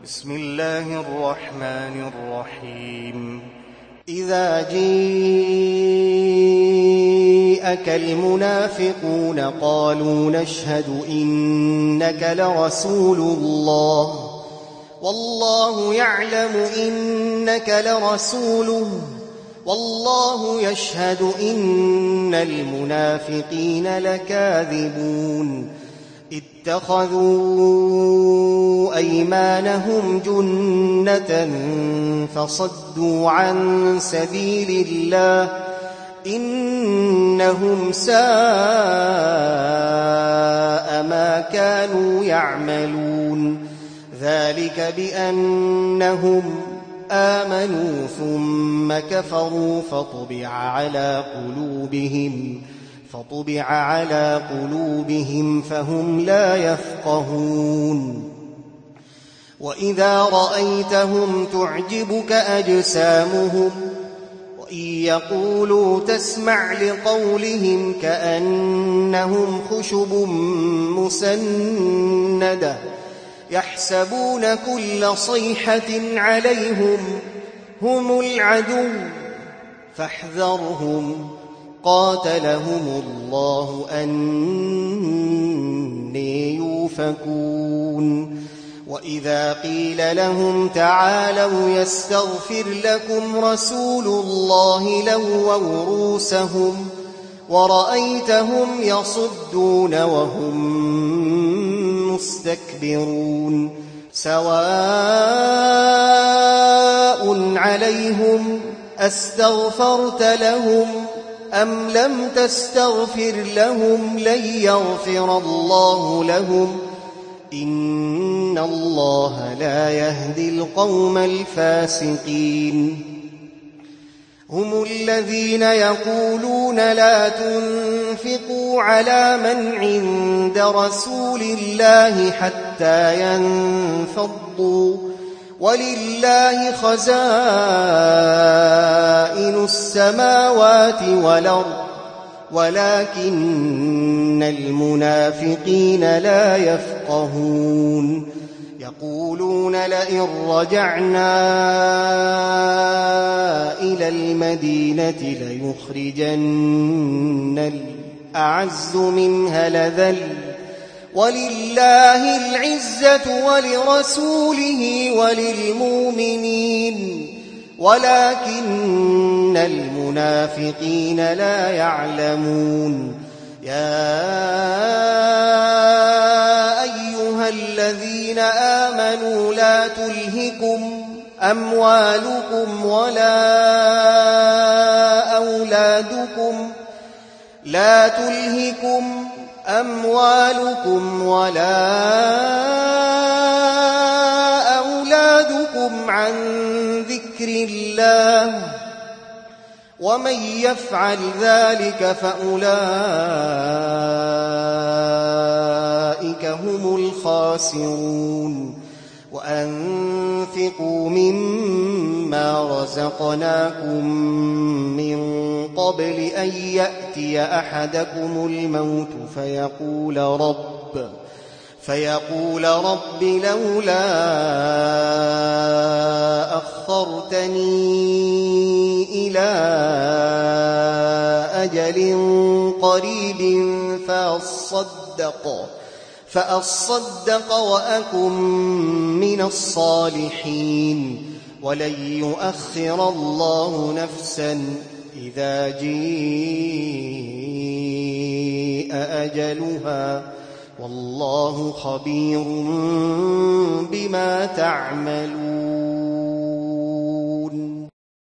بسم الله الرحمن الرحيم إذا جاءك المنافقون قالوا نشهد إنك لرسول الله والله يعلم إنك لرسوله والله يشهد إن المنافقين لكاذبون اتخذوا أيمانهم جنة فصدوا عن سبيل الله إنهم ساء ما كانوا يعملون ذلك بأنهم آمنوا ثم كفروا فطبع على قلوبهم فهم لا يفقهون وإذا رأيتهم تعجبك أجسامهم وإن يقولوا تسمع لقولهم كأنهم خشب مسندة يحسبون كل صيحة عليهم هم العدو فاحذرهم قاتلهم الله أني يؤفكون وإذا قيل لهم تعالوا يستغفر لكم رسول الله لووا رؤوسهم ورأيتهم يصدون وهم مستكبرون سواء عليهم أستغفرت لهم أم لم تستغفر لهم لن يغفر الله لهم إن الله لا يهدي القوم الفاسقين هم الذين يقولون لا تنفقوا على من عند رسول الله حتى ينفضوا ولله خزائن السماوات والأرض ولكن المنافقين لا يفقهون يقولون لئن رجعنا إلى المدينة ليخرجن الأعز منها الأذل ولله العزة ولرسوله وللمؤمنين ولكن المنافقين لا يعلمون يا أيها الذين آمنوا لا تلهكم أموالكم ولا أولادكم عن ذكر الله ومن يفعل ذلك فأولئك هم الخاسرون وأنفقوا مما رزقناكم من قبل أن يأتي أحدكم الموت فيقول رب لولا أخرتني إلى أجل قريب فأصدق وأكن من الصالحين ولن يؤخر الله نفسا إذا جاء أجلها والله خبير بما تعملون